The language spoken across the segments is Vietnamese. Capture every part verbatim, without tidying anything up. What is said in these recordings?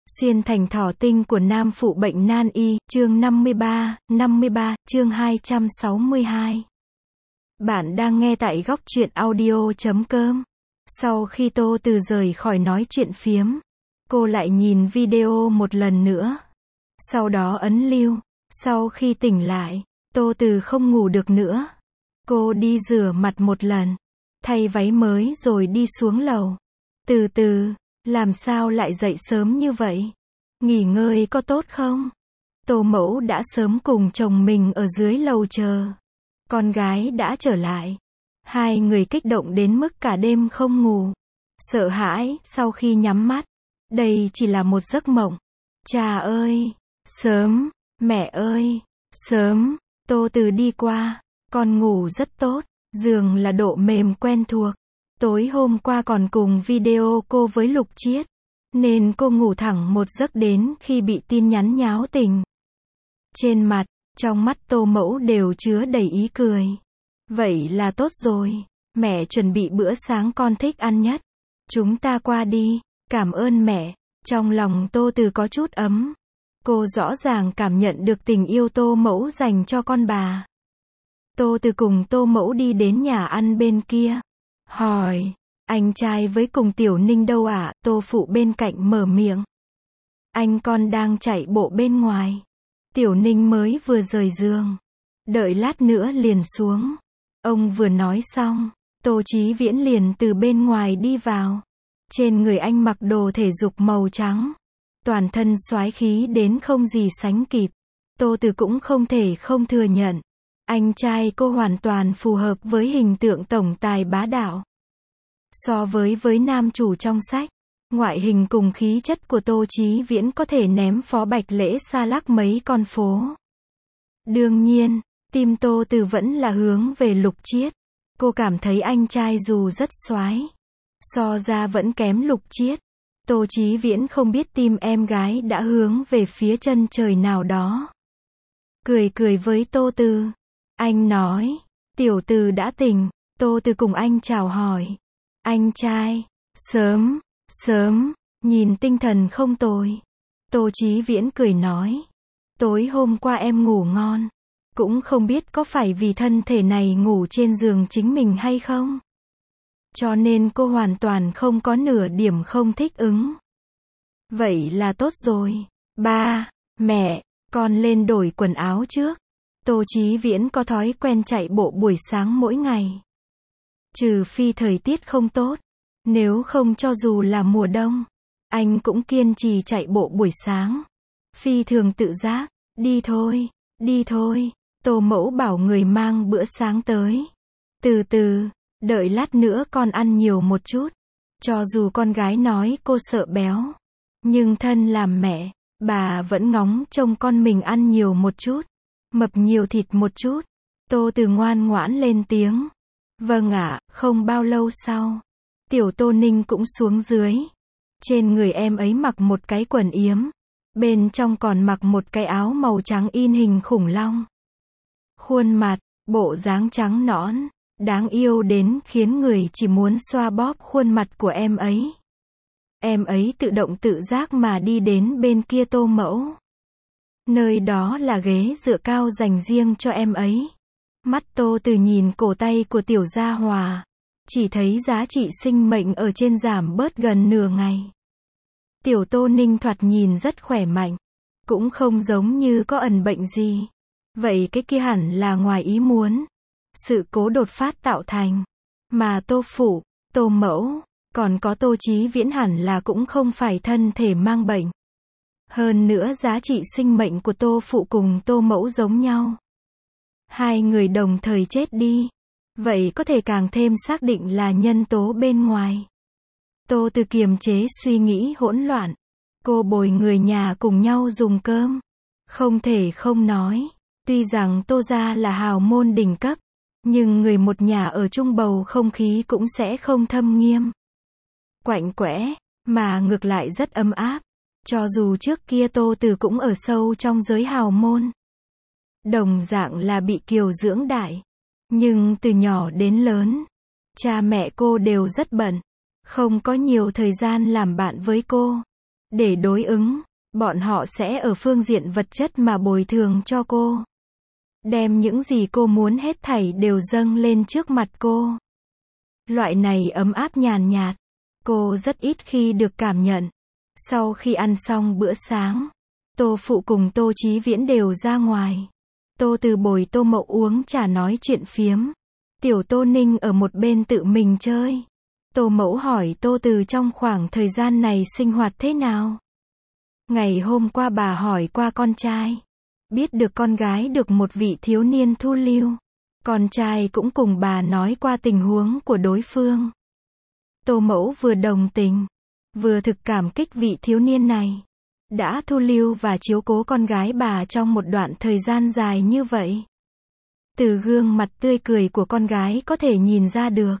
Xuyên thành thỏ tinh của nam phụ bệnh nan y, chương năm mươi ba, năm mươi ba, chương hai trăm sáu mươi hai. Bạn đang nghe tại góc truyện audio chấm com. Sau khi Tô Từ rời khỏi nói chuyện phiếm, cô lại nhìn video một lần nữa. Sau đó ấn lưu. Sau khi tỉnh lại, Tô Từ không ngủ được nữa. Cô đi rửa mặt một lần, thay váy mới rồi đi xuống lầu. Từ từ, làm sao lại dậy sớm như vậy? Nghỉ ngơi có tốt không? Tô Mẫu đã sớm cùng chồng mình ở dưới lầu chờ. Con gái đã trở lại. Hai người kích động đến mức cả đêm không ngủ. Sợ hãi, sau khi nhắm mắt. Đây chỉ là một giấc mộng. Cha ơi! Sớm! Mẹ ơi! Sớm! Tô Từ đi qua. Con ngủ rất tốt. Giường là độ mềm quen thuộc. Tối hôm qua còn cùng video cô với Lục Chiết, nên cô ngủ thẳng một giấc đến khi bị tin nhắn nháo tình. Trên mặt, trong mắt Tô Mẫu đều chứa đầy ý cười. Vậy là tốt rồi. Mẹ chuẩn bị bữa sáng con thích ăn nhất. Chúng ta qua đi. Cảm ơn mẹ. Trong lòng Tô Từ có chút ấm. Cô rõ ràng cảm nhận được tình yêu Tô Mẫu dành cho con bà. Tô Từ cùng Tô Mẫu đi đến nhà ăn bên kia. Hỏi, anh trai với cùng Tiểu Ninh đâu ạ? À? Tô Phụ bên cạnh mở miệng. Anh con đang chạy bộ bên ngoài. Tiểu Ninh mới vừa rời giường. Đợi lát nữa liền xuống. Ông vừa nói xong, Tô Chí Viễn liền từ bên ngoài đi vào. Trên người anh mặc đồ thể dục màu trắng. Toàn thân soái khí đến không gì sánh kịp. Tô Từ cũng không thể không thừa nhận. Anh trai cô hoàn toàn phù hợp với hình tượng tổng tài bá đạo. So với với nam chủ trong sách, ngoại hình cùng khí chất của Tô Chí Viễn có thể ném Phó Bạch Lễ xa lắc mấy con phố. Đương nhiên, tim Tô Từ vẫn là hướng về Lục Chiết. Cô cảm thấy anh trai dù rất soái, so ra vẫn kém Lục Chiết. Tô Chí Viễn không biết tim em gái đã hướng về phía chân trời nào đó. Cười cười với Tô Từ. Anh nói, tiểu Từ đã tỉnh. Tô Từ cùng anh chào hỏi. Anh trai, sớm, sớm, nhìn tinh thần không tồi. Tô Chí Viễn cười nói. Tối hôm qua em ngủ ngon. Cũng không biết có phải vì thân thể này ngủ trên giường chính mình hay không. Cho nên cô hoàn toàn không có nửa điểm không thích ứng. Vậy là tốt rồi. Ba, mẹ, con lên đổi quần áo trước. Tô Chí Viễn có thói quen chạy bộ buổi sáng mỗi ngày. Trừ phi thời tiết không tốt. Nếu không cho dù là mùa đông, anh cũng kiên trì chạy bộ buổi sáng. Phi thường tự giác. Đi thôi, đi thôi. Tô Mẫu bảo người mang bữa sáng tới. Từ từ, đợi lát nữa con ăn nhiều một chút. Cho dù con gái nói cô sợ béo, nhưng thân làm mẹ, bà vẫn ngóng trông con mình ăn nhiều một chút. Mập nhiều thịt một chút. Tô Từ ngoan ngoãn lên tiếng. Vâng ạ. Không bao lâu sau, Tiểu Tô Ninh cũng xuống dưới. Trên người em ấy mặc một cái quần yếm, bên trong còn mặc một cái áo màu trắng in hình khủng long. Khuôn mặt, bộ dáng trắng nõn, đáng yêu đến khiến người chỉ muốn xoa bóp khuôn mặt của em ấy. Em ấy tự động tự giác mà đi đến bên kia Tô Mẫu. Nơi đó là ghế dựa cao dành riêng cho em ấy. Mắt Tô Từ nhìn cổ tay của tiểu gia hòa, chỉ thấy giá trị sinh mệnh ở trên giảm bớt gần nửa ngày. Tiểu Tô Ninh thoạt nhìn rất khỏe mạnh, cũng không giống như có ẩn bệnh gì. Vậy cái kia hẳn là ngoài ý muốn, sự cố đột phát tạo thành. Mà Tô Phụ, Tô Mẫu, còn có Tô Chí Viễn hẳn là cũng không phải thân thể mang bệnh. Hơn nữa giá trị sinh mệnh của Tô Phụ cùng Tô Mẫu giống nhau. Hai người đồng thời chết đi. Vậy có thể càng thêm xác định là nhân tố bên ngoài. Tô Từ kiềm chế suy nghĩ hỗn loạn. Cô bồi người nhà cùng nhau dùng cơm. Không thể không nói. Tuy rằng Tô gia là hào môn đỉnh cấp, nhưng người một nhà ở chung bầu không khí cũng sẽ không thâm nghiêm, quạnh quẽ, mà ngược lại rất ấm áp. Cho dù trước kia Tô Từ cũng ở sâu trong giới hào môn, đồng dạng là bị kiều dưỡng đại. Nhưng từ nhỏ đến lớn, cha mẹ cô đều rất bận, không có nhiều thời gian làm bạn với cô. Để đối ứng, bọn họ sẽ ở phương diện vật chất mà bồi thường cho cô. Đem những gì cô muốn hết thảy đều dâng lên trước mặt cô. Loại này ấm áp nhàn nhạt, cô rất ít khi được cảm nhận. Sau khi ăn xong bữa sáng, Tô Phụ cùng Tô Chí Viễn đều ra ngoài. Tô Từ bồi Tô Mậu uống trà nói chuyện phiếm. Tiểu Tô Ninh ở một bên tự mình chơi. Tô Mẫu hỏi Tô Từ trong khoảng thời gian này sinh hoạt thế nào. Ngày hôm qua bà hỏi qua con trai. Biết được con gái được một vị thiếu niên thu lưu. Con trai cũng cùng bà nói qua tình huống của đối phương. Tô Mẫu vừa đồng tình, vừa thực cảm kích vị thiếu niên này. Đã thu lưu và chiếu cố con gái bà trong một đoạn thời gian dài như vậy. Từ gương mặt tươi cười của con gái có thể nhìn ra được.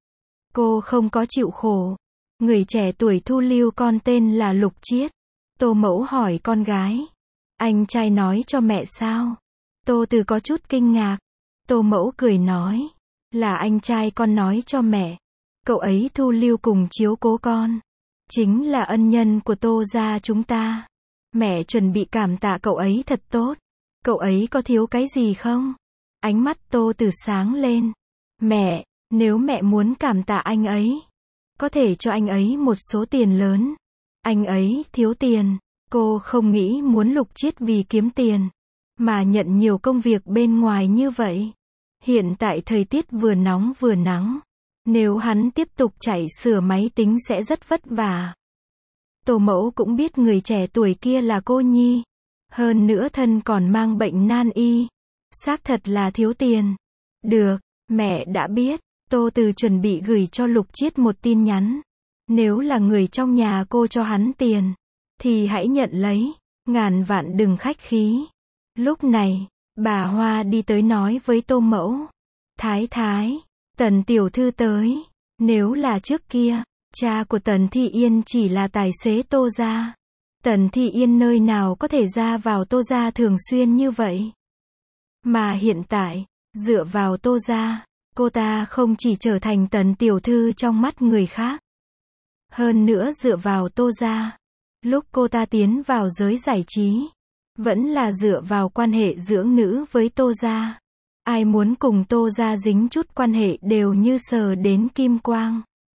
Cô không có chịu khổ. Người trẻ tuổi thu lưu con tên là Lục Chiết. Tô Mẫu hỏi con gái. Anh trai nói cho mẹ sao? Tô Từ có chút kinh ngạc. Tô Mẫu cười nói. Là anh trai con nói cho mẹ. Cậu ấy thu lưu cùng chiếu cố con. Chính là ân nhân của Tô gia chúng ta. Mẹ chuẩn bị cảm tạ cậu ấy thật tốt. Cậu ấy có thiếu cái gì không? Ánh mắt Tô Từ sáng lên. Mẹ, nếu mẹ muốn cảm tạ anh ấy, có thể cho anh ấy một số tiền lớn. Anh ấy thiếu tiền. Cô không nghĩ muốn Lục Chiết vì kiếm tiền mà nhận nhiều công việc bên ngoài như vậy. Hiện tại thời tiết vừa nóng vừa nắng. Nếu hắn tiếp tục chạy sửa máy tính sẽ rất vất vả. Tô Mẫu cũng biết người trẻ tuổi kia là cô nhi. Hơn nữa thân còn mang bệnh nan y. Xác thật là thiếu tiền. Được, mẹ đã biết. Tô Từ chuẩn bị gửi cho Lục Chiết một tin nhắn. Nếu là người trong nhà cô cho hắn tiền, thì hãy nhận lấy. Ngàn vạn đừng khách khí. Lúc này, bà Hoa đi tới nói với Tô Mẫu. Thái thái, Tần tiểu thư tới. Nếu là trước kia, cha của Tần Thi Yên chỉ là tài xế Tô gia. Tần Thi Yên nơi nào có thể ra vào Tô gia thường xuyên như vậy. Mà hiện tại, dựa vào Tô gia, cô ta không chỉ trở thành Tần tiểu thư trong mắt người khác. Hơn nữa dựa vào Tô gia, lúc cô ta tiến vào giới giải trí, vẫn là dựa vào quan hệ dưỡng nữ với Tô gia. Ai muốn cùng Tô gia dính chút quan hệ đều như sờ đến kim quang.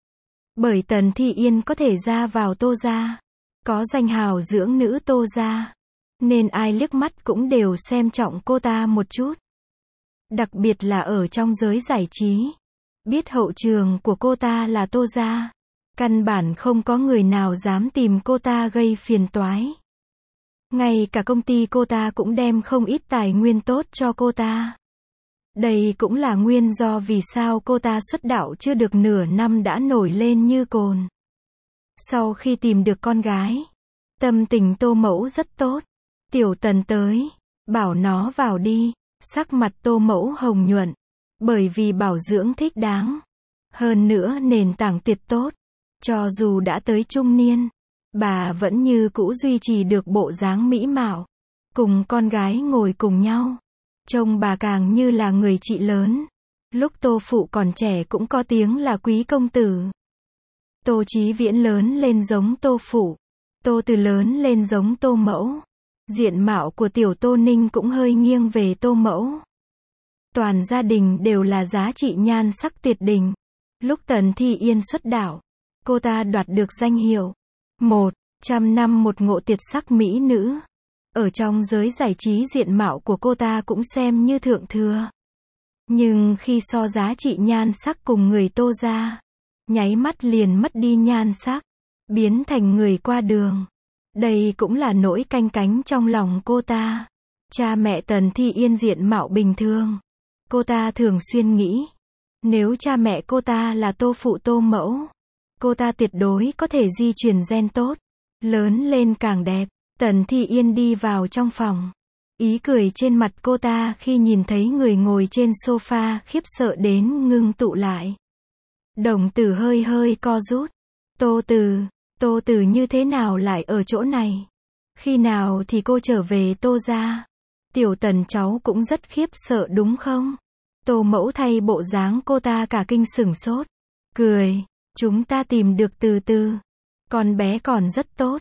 Bởi Tần Thi Yên có thể ra vào Tô gia, có danh hào dưỡng nữ Tô gia, nên ai liếc mắt cũng đều xem trọng cô ta một chút. Đặc biệt là ở trong giới giải trí. Biết hậu trường của cô ta là Tô gia, căn bản không có người nào dám tìm cô ta gây phiền toái. Ngay cả công ty cô ta cũng đem không ít tài nguyên tốt cho cô ta. Đây cũng là nguyên do vì sao cô ta xuất đạo chưa được nửa năm đã nổi lên như cồn. Sau khi tìm được con gái, tâm tình Tô Mẫu rất tốt. Tiểu Tần tới, bảo nó vào đi. Sắc mặt Tô Mẫu hồng nhuận, bởi vì bảo dưỡng thích đáng. Hơn nữa nền tảng tuyệt tốt. Cho dù đã tới trung niên, bà vẫn như cũ duy trì được bộ dáng mỹ mạo. Cùng con gái ngồi cùng nhau. Trông bà càng như là người chị lớn. Lúc Tô Phụ còn trẻ cũng có tiếng là quý công tử. Tô Chí Viễn lớn lên giống Tô Phụ. Tô Từ lớn lên giống Tô Mẫu. Diện mạo của tiểu Tô Ninh cũng hơi nghiêng về Tô Mẫu. Toàn gia đình đều là giá trị nhan sắc tuyệt đỉnh. Lúc Tần Thi Yên xuất đạo, cô ta đoạt được danh hiệu một trăm năm một ngộ tuyệt sắc mỹ nữ. Ở trong giới giải trí diện mạo của cô ta cũng xem như thượng thừa. Nhưng khi so giá trị nhan sắc cùng người Tô gia, nháy mắt liền mất đi nhan sắc, biến thành người qua đường. Đây cũng là nỗi canh cánh trong lòng cô ta. Cha mẹ Tần Thi Yên diện mạo bình thường. Cô ta thường xuyên nghĩ, nếu cha mẹ cô ta là Tô Phụ Tô Mẫu, cô ta tuyệt đối có thể di truyền gen tốt, lớn lên càng đẹp. Tần Thi Yên đi vào trong phòng. Ý cười trên mặt cô ta khi nhìn thấy người ngồi trên sofa khiếp sợ đến ngưng tụ lại. Đồng tử hơi hơi co rút. Tô Từ, Tô Từ như thế nào lại ở chỗ này? Khi nào thì cô trở về Tô gia? Tiểu Tần cháu cũng rất khiếp sợ đúng không? Tô Mẫu thay bộ dáng cô ta cả kinh sửng sốt. Cười, chúng ta tìm được từ từ. Con bé còn rất tốt.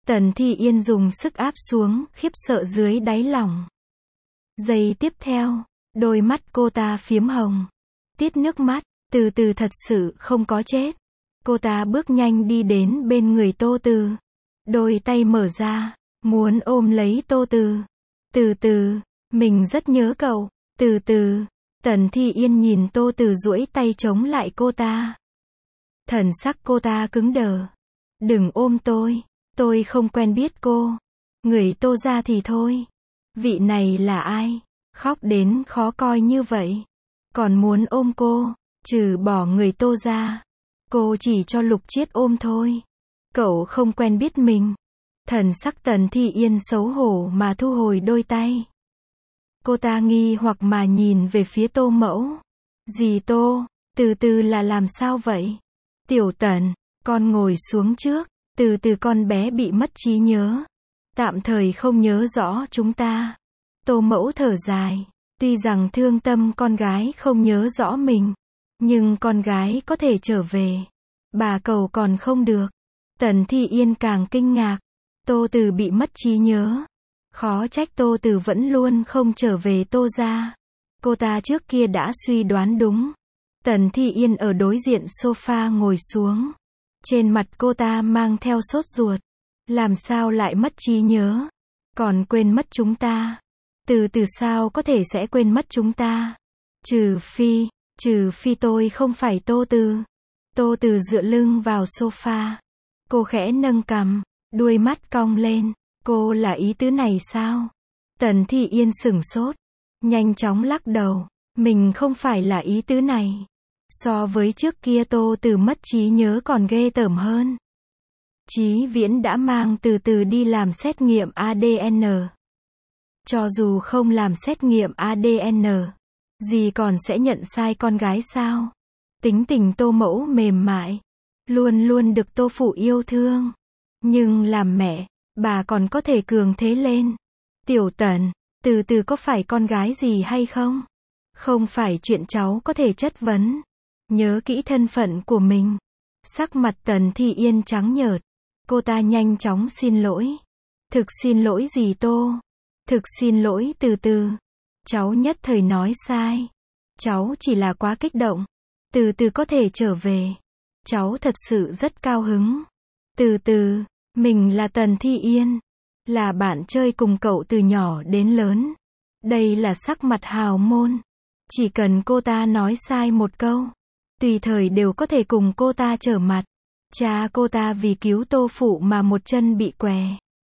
Tần Thi Yên dùng sức áp xuống, khiếp sợ dưới đáy lòng. Giây tiếp theo, đôi mắt cô ta phiếm hồng, tiết nước mắt, từ từ thật sự không có chết. Cô ta bước nhanh đi đến bên người Tô Từ. Đôi tay mở ra, muốn ôm lấy Tô Từ. Từ từ, mình rất nhớ cậu. Từ từ, Tần Thi Yên nhìn Tô Từ duỗi tay chống lại cô ta. Thần sắc cô ta cứng đờ. Đừng ôm tôi, tôi không quen biết cô. Người Tô gia thì thôi. Vị này là ai? Khóc đến khó coi như vậy. Còn muốn ôm cô, trừ bỏ người Tô gia. Cô chỉ cho Lục Chiết ôm thôi. Cậu không quen biết mình. Thần sắc Tần Thi Yên xấu hổ mà thu hồi đôi tay. Cô ta nghi hoặc mà nhìn về phía Tô Mẫu. Dì Tô, từ từ là làm sao vậy? Tiểu Tần, con ngồi xuống trước. Từ từ con bé bị mất trí nhớ. Tạm thời không nhớ rõ chúng ta. Tô Mẫu thở dài. Tuy rằng thương tâm con gái không nhớ rõ mình. Nhưng con gái có thể trở về. Bà cầu còn không được. Tần Thi Yên càng kinh ngạc. Tô Từ bị mất trí nhớ. Khó trách Tô Từ vẫn luôn không trở về Tô gia. Cô ta trước kia đã suy đoán đúng. Tần Thi Yên ở đối diện sofa ngồi xuống. Trên mặt cô ta mang theo sốt ruột. Làm sao lại mất trí nhớ? Còn quên mất chúng ta. Từ từ sao có thể sẽ quên mất chúng ta? Trừ phi, trừ phi tôi không phải Tô Từ. Tô Từ dựa lưng vào sofa. Cô khẽ nâng cằm, đuôi mắt cong lên. Cô là ý tứ này sao? Tần Thi Yên sửng sốt. Nhanh chóng lắc đầu. Mình không phải là ý tứ này. So với trước kia Tô Từ mất trí nhớ còn ghê tởm hơn. Chí Viễn đã mang Từ Từ đi làm xét nghiệm a đê en. Cho dù không làm xét nghiệm a đê en, dì còn sẽ nhận sai con gái sao? Tính tình Tô Mẫu mềm mại, luôn luôn được Tô phụ yêu thương. Nhưng làm mẹ, bà còn có thể cường thế lên. Tiểu Tần, Từ Từ có phải con gái gì hay không? Không phải chuyện cháu có thể chất vấn. Nhớ kỹ thân phận của mình. Sắc mặt Tần Thi Yên trắng nhợt. Cô ta nhanh chóng xin lỗi. Thực xin lỗi dì Tô. Thực xin lỗi Từ Từ. Cháu nhất thời nói sai. Cháu chỉ là quá kích động. Từ từ có thể trở về. Cháu thật sự rất cao hứng. Từ từ, mình là Tần Thi Yên. Là bạn chơi cùng cậu từ nhỏ đến lớn. Đây là sắc mặt hào môn. Chỉ cần cô ta nói sai một câu, tùy thời đều có thể cùng cô ta trở mặt. Cha cô ta vì cứu Tô phụ mà một chân bị què.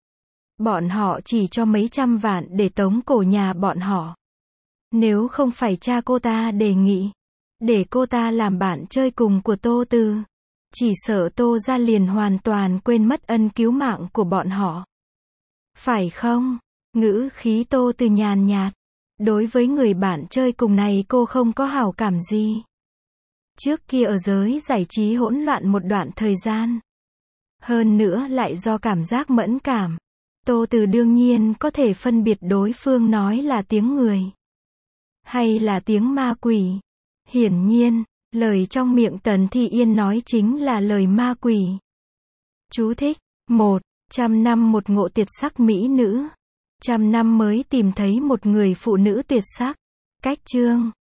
Bọn họ chỉ cho mấy trăm vạn để tống cổ nhà bọn họ. Nếu không phải cha cô ta đề nghị để cô ta làm bạn chơi cùng của Tô Từ, chỉ sợ Tô gia liền hoàn toàn quên mất ân cứu mạng của bọn họ. Phải không? Ngữ khí Tô Từ nhàn nhạt. Đối với người bạn chơi cùng này cô không có hảo cảm gì. Trước kia ở giới giải trí hỗn loạn một đoạn thời gian. Hơn nữa lại do cảm giác mẫn cảm. Tô Từ đương nhiên có thể phân biệt đối phương nói là tiếng người hay là tiếng ma quỷ. Hiển nhiên, lời trong miệng Tần Thi Yên nói chính là lời ma quỷ. Chú thích: một. Trăm năm một ngộ tuyệt sắc mỹ nữ. Trăm năm mới tìm thấy một người phụ nữ tuyệt sắc. Cách chương